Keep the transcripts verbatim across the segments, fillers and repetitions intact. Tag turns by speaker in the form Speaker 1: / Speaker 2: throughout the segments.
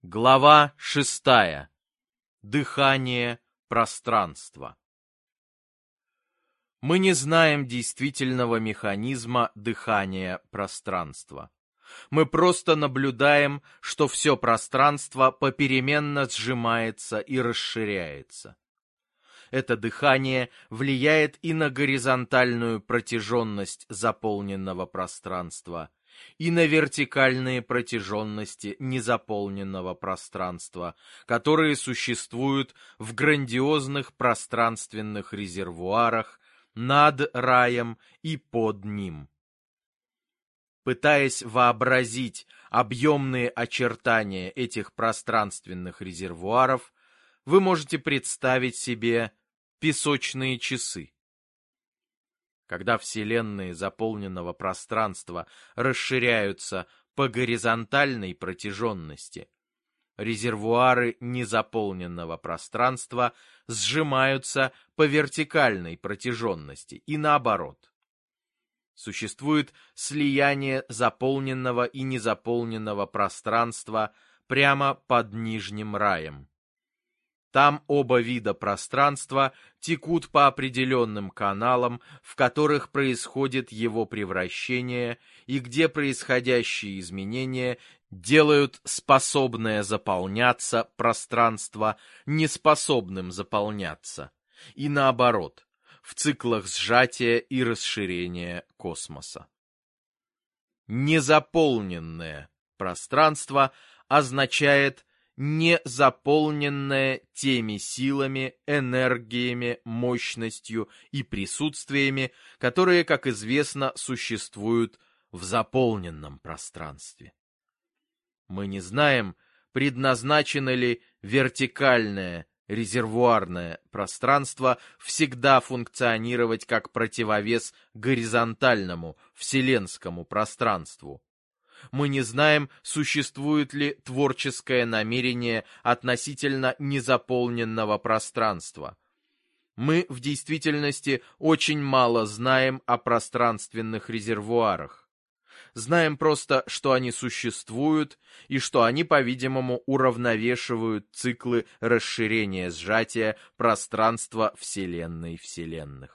Speaker 1: Глава шестая. Дыхание пространства. Мы не знаем действительного механизма дыхания пространства. Мы просто наблюдаем, что все пространство попеременно сжимается и расширяется. Это дыхание влияет и на горизонтальную протяженность заполненного пространства, и на вертикальные протяженности незаполненного пространства, которые существуют в грандиозных пространственных резервуарах над раем и под ним. Пытаясь вообразить объемные очертания этих пространственных резервуаров, вы можете представить себе песочные часы. Когда вселенные заполненного пространства расширяются по горизонтальной протяженности, резервуары незаполненного пространства сжимаются по вертикальной протяженности и наоборот. Существует слияние заполненного и незаполненного пространства прямо под нижним раем. Там оба вида пространства текут по определенным каналам, в которых происходит его превращение и где происходящие изменения делают способное заполняться пространство неспособным заполняться, и наоборот, в циклах сжатия и расширения космоса. Незаполненное пространство означает не заполненное теми силами, энергиями, мощностью и присутствиями, которые, как известно, существуют в заполненном пространстве. Мы не знаем, предназначено ли вертикальное резервуарное пространство всегда функционировать как противовес горизонтальному вселенскому пространству. Мы не знаем, существует ли творческое намерение относительно незаполненного пространства. Мы в действительности очень мало знаем о пространственных резервуарах. Знаем просто, что они существуют и что они, по-видимому, уравновешивают циклы расширения-сжатия пространства Вселенной вселенных.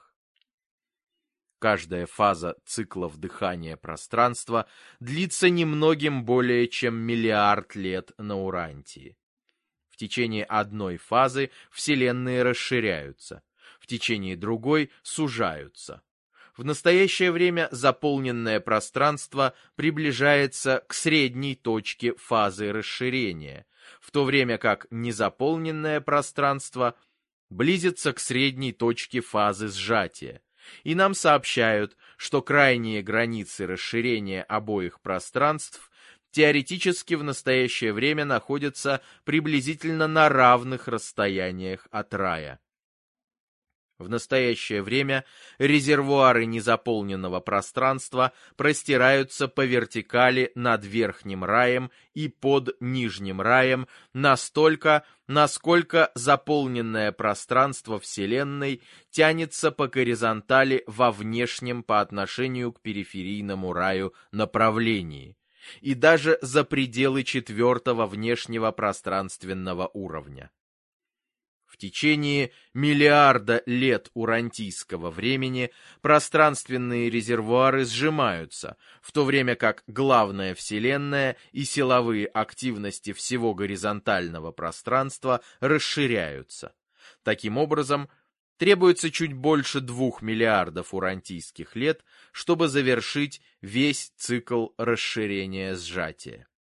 Speaker 1: Каждая фаза циклов дыхания пространства длится немногим более чем миллиард лет на Урантии. В течение одной фазы вселенные расширяются, в течение другой сужаются. В настоящее время заполненное пространство приближается к средней точке фазы расширения, в то время как незаполненное пространство близится к средней точке фазы сжатия. И нам сообщают, что крайние границы расширения обоих пространств теоретически в настоящее время находятся приблизительно на равных расстояниях от рая. В настоящее время резервуары незаполненного пространства простираются по вертикали над верхним раем и под нижним раем настолько, насколько заполненное пространство Вселенной тянется по горизонтали во внешнем по отношению к периферийному раю направлении, и даже за пределы четвертого внешнего пространственного уровня. В течение миллиарда лет урантийского времени пространственные резервуары сжимаются, в то время как главная Вселенная и силовые активности всего горизонтального пространства расширяются. Таким образом, требуется чуть больше двух миллиардов урантийских лет, чтобы завершить весь цикл расширения-сжатия.